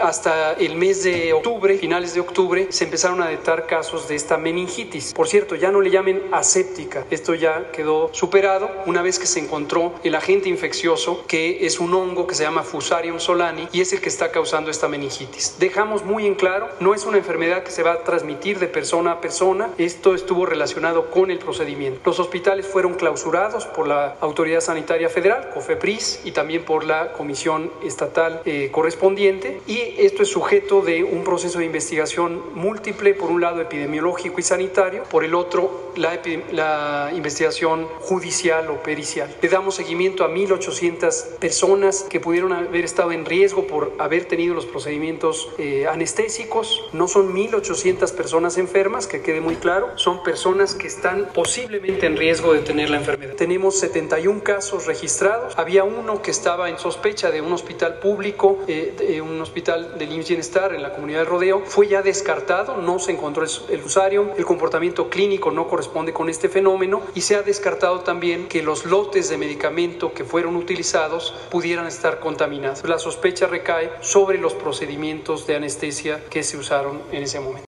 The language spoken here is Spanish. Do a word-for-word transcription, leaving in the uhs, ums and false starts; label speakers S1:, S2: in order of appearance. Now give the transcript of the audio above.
S1: hasta el mes de octubre, finales de octubre, se empezaron a detectar casos de esta meningitis. Por cierto, ya no le llamen aséptica, esto ya quedó superado una vez que se encontró el agente infeccioso, que es un hongo que se llama Fusarium solani y es el que está causando esta meningitis. Dejamos muy en claro, no es una enfermedad que se va a transmitir de persona a persona, esto estuvo relacionado con el procedimiento. Los hospitales fueron clausurados por la Autoridad Sanitaria Federal, COFEPRIS, y también por la Comisión Estatal eh, correspondiente, y esto es sujeto de un proceso de investigación múltiple, por un lado epidemiológico y sanitario, por el otro la, la investigación judicial o pericial. Le damos seguimiento a mil ochocientas personas que pudieron haber estado en riesgo por haber tenido los procedimientos eh, anestésicos. No son mil ochocientas personas enfermas, que quede muy claro, son personas que están posiblemente en riesgo de tener la enfermedad. Tenemos setenta y un casos registrados, había uno que estaba en sospecha de un hospital público, eh, de un hospital del I M S S Bienestar en la comunidad de Rodeo, fue ya descartado, no se encontró el, el Fusarium, el comportamiento clínico no corresponde con este fenómeno y se ha descartado también que los lotes de medicamento que fueron utilizados pudieran estar contaminados. La sospecha recae sobre los procedimientos de anestesia que se usaron en ese momento.